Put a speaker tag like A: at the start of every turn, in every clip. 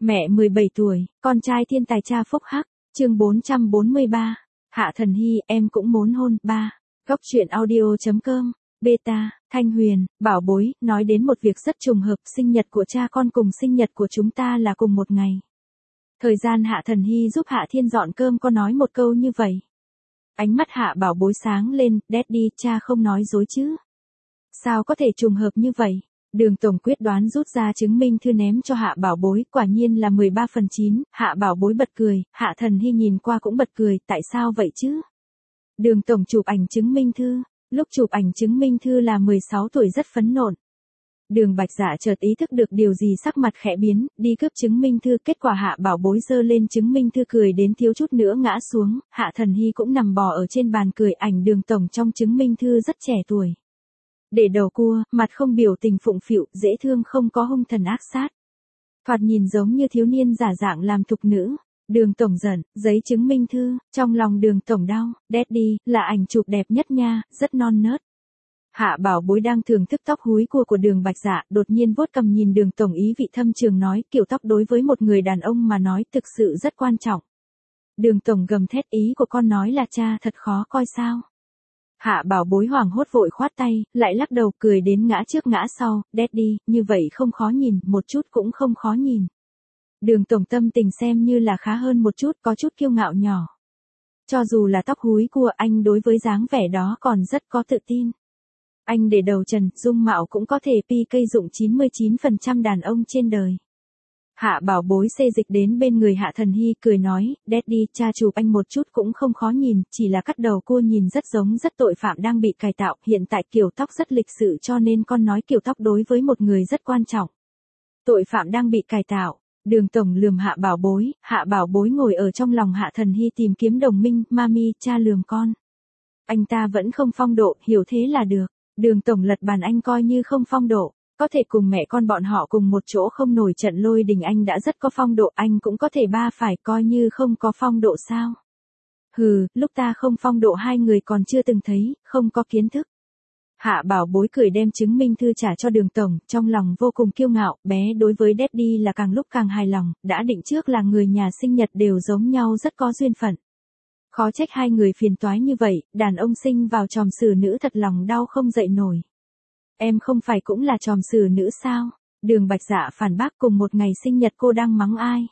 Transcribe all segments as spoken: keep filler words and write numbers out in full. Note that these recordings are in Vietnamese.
A: Mẹ mười bảy tuổi, con trai thiên tài cha phúc hắc, chương bốn trăm bốn mươi ba. Hạ Thần Hy, em cũng muốn hôn, ba. Góc truyện audio.com, beta, Thanh Huyền, bảo bối, nói đến một việc rất trùng hợp, sinh nhật của cha con cùng sinh nhật của chúng ta là cùng một ngày. Thời gian Hạ Thần Hy giúp Hạ Thiên dọn cơm có nói một câu như vậy. Ánh mắt Hạ bảo bối sáng lên, Daddy, cha không nói dối chứ. Sao có thể trùng hợp như vậy? Đường Tổng quyết đoán rút ra chứng minh thư ném cho Hạ bảo bối, quả nhiên là mười ba phần chín, Hạ bảo bối bật cười, Hạ Thần Hy nhìn qua cũng bật cười, tại sao vậy chứ? Đường Tổng chụp ảnh chứng minh thư, lúc chụp ảnh chứng minh thư là mười sáu tuổi rất phấn nộn. Đường Bạch Dạ chợt ý thức được điều gì sắc mặt khẽ biến, đi cướp chứng minh thư, kết quả Hạ bảo bối giơ lên chứng minh thư cười đến thiếu chút nữa ngã xuống, Hạ Thần Hy cũng nằm bò ở trên bàn cười, ảnh Đường Tổng trong chứng minh thư rất trẻ tuổi. Để đầu cua, mặt không biểu tình phụng phịu, dễ thương không có hung thần ác sát. Thoạt nhìn giống như thiếu niên giả dạng làm thục nữ. Đường Tổng giận, giấy chứng minh thư, trong lòng Đường Tổng đau, Daddy, là ảnh chụp đẹp nhất nha, rất non nớt. Hạ bảo bối đang thưởng thức tóc húi cua của Đường Bạch Dạ, đột nhiên vuốt cầm nhìn Đường Tổng ý vị thâm trường nói, kiểu tóc đối với một người đàn ông mà nói thực sự rất quan trọng. Đường Tổng gầm thét, ý của con nói là cha thật khó coi sao? Hạ bảo bối hoảng hốt vội khoát tay, lại lắc đầu cười đến ngã trước ngã sau, Daddy, như vậy không khó nhìn, một chút cũng không khó nhìn. Đường Tổng tâm tình xem như là khá hơn một chút, có chút kiêu ngạo nhỏ. Cho dù là tóc húi cua, anh đối với dáng vẻ đó còn rất có tự tin. Anh để đầu trần, dung mạo cũng có thể pi cây dụng chín mươi chín phần trăm đàn ông trên đời. Hạ bảo bối xê dịch đến bên người Hạ Thần Hy cười nói, Daddy, cha chụp anh một chút cũng không khó nhìn, chỉ là cắt đầu cua nhìn rất giống rất tội phạm đang bị cải tạo, hiện tại kiểu tóc rất lịch sự cho nên con nói kiểu tóc đối với một người rất quan trọng. Tội phạm đang bị cải tạo, Đường Tổng lườm Hạ bảo bối, Hạ bảo bối ngồi ở trong lòng Hạ Thần Hy tìm kiếm đồng minh, mami, cha lườm con. Anh ta vẫn không phong độ, hiểu thế là được. Đường Tổng lật bàn, anh coi như không phong độ. Có thể cùng mẹ con bọn họ cùng một chỗ không nổi trận lôi đình, anh đã rất có phong độ, anh cũng có thể ba phải coi như không có phong độ sao. Hừ, lúc ta không phong độ hai người còn chưa từng thấy, không có kiến thức. Hạ bảo bối cười đem chứng minh thư trả cho Đường Tổng, trong lòng vô cùng kiêu ngạo, bé đối với Daddy là càng lúc càng hài lòng, đã định trước là người nhà sinh nhật đều giống nhau rất có duyên phận. Khó trách hai người phiền toái như vậy, đàn ông sinh vào tròm xử nữ thật lòng đau không dậy nổi. Em không phải cũng là tròm xử nữ sao? Đường Bạch Dạ phản bác, cùng một ngày sinh nhật cô đang mắng ai?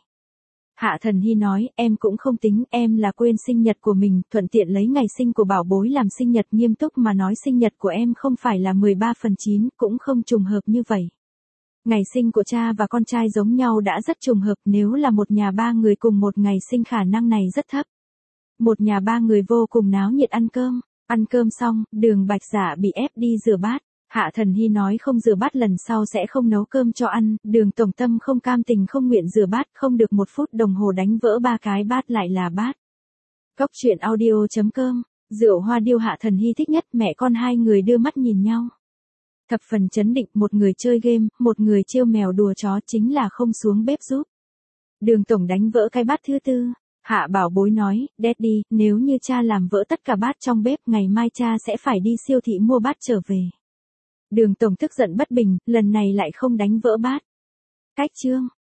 A: Hạ Thần Hy nói, em cũng không tính, em là quên sinh nhật của mình, thuận tiện lấy ngày sinh của bảo bối làm sinh nhật, nghiêm túc mà nói sinh nhật của em không phải là mười ba phần chín, cũng không trùng hợp như vậy. Ngày sinh của cha và con trai giống nhau đã rất trùng hợp, nếu là một nhà ba người cùng một ngày sinh khả năng này rất thấp. Một nhà ba người vô cùng náo nhiệt ăn cơm, ăn cơm xong, Đường Bạch Dạ bị ép đi rửa bát. Hạ Thần Hy nói không rửa bát lần sau sẽ không nấu cơm cho ăn, Đường Tổng tâm không cam tình không nguyện rửa bát, không được một phút đồng hồ đánh vỡ ba cái bát lại là bát. Góc truyện audio.com, rượu hoa điêu Hạ Thần Hy thích nhất, mẹ con hai người đưa mắt nhìn nhau. Thập phần chấn định, một người chơi game, một người trêu mèo đùa chó, chính là không xuống bếp giúp. Đường Tổng đánh vỡ cái bát thứ tư. Hạ bảo bối nói, Daddy, nếu như cha làm vỡ tất cả bát trong bếp, ngày mai cha sẽ phải đi siêu thị mua bát trở về. Đường Tổng tức giận bất bình, lần này lại không đánh vỡ bát. Cách chương.